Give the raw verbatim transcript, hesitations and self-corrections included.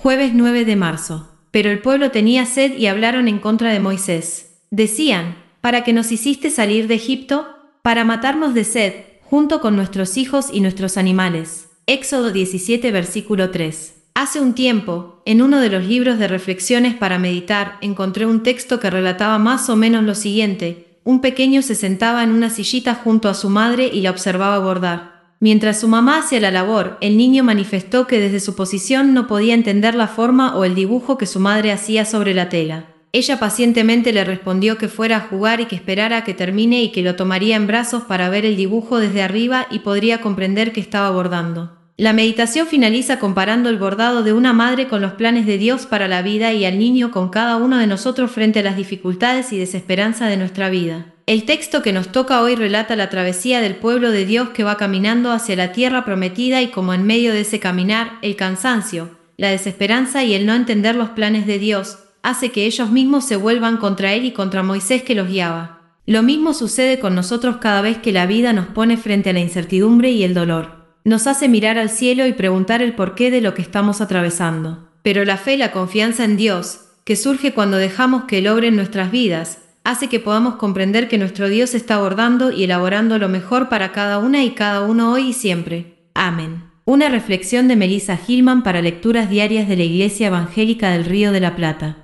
Jueves nueve de marzo. Pero el pueblo tenía sed y hablaron en contra de Moisés. Decían: ¿para qué nos hiciste salir de Egipto? Para matarnos de sed, junto con nuestros hijos y nuestros animales. Éxodo diecisiete, versículo tres. Hace un tiempo, en uno de los libros de reflexiones para meditar, encontré un texto que relataba más o menos lo siguiente: un pequeño se sentaba en una sillita junto a su madre y la observaba bordar. Mientras su mamá hacía la labor, el niño manifestó que desde su posición no podía entender la forma o el dibujo que su madre hacía sobre la tela. Ella pacientemente le respondió que fuera a jugar y que esperara a que termine y que lo tomaría en brazos para ver el dibujo desde arriba y podría comprender que estaba bordando. La meditación finaliza comparando el bordado de una madre con los planes de Dios para la vida y al niño con cada uno de nosotros frente a las dificultades y desesperanza de nuestra vida. El texto que nos toca hoy relata la travesía del pueblo de Dios que va caminando hacia la tierra prometida y como en medio de ese caminar, el cansancio, la desesperanza y el no entender los planes de Dios, hace que ellos mismos se vuelvan contra Él y contra Moisés que los guiaba. Lo mismo sucede con nosotros cada vez que la vida nos pone frente a la incertidumbre y el dolor. Nos hace mirar al cielo y preguntar el porqué de lo que estamos atravesando. Pero la fe y la confianza en Dios, que surge cuando dejamos que Él obre en nuestras vidas, hace que podamos comprender que nuestro Dios está bordando y elaborando lo mejor para cada una y cada uno hoy y siempre. Amén. Una reflexión de Melissa Hillman para Lecturas Diarias de la Iglesia Evangélica del Río de la Plata.